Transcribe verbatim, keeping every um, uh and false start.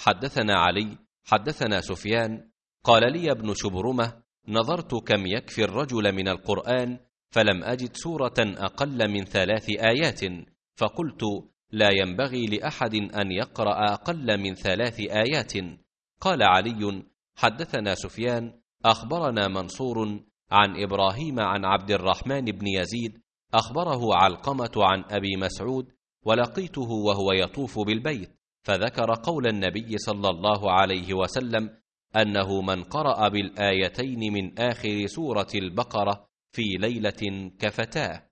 حدثنا علي حدثنا سفيان قال لي ابن شبرمة: نظرت كم يكفي الرجل من القرآن فلم أجد سورة أقل من ثلاث آيات، فقلت: لا ينبغي لأحد أن يقرأ أقل من ثلاث آيات. قال علي: حدثنا سفيان أخبرنا منصور عن إبراهيم عن عبد الرحمن بن يزيد أخبره علقمة عن أبي مسعود: ولقيته وهو يطوف بالبيت فذكر قول النبي صلى الله عليه وسلم أنه من قرأ بالآيتين من آخر سورة البقرة في ليلة كفتاه.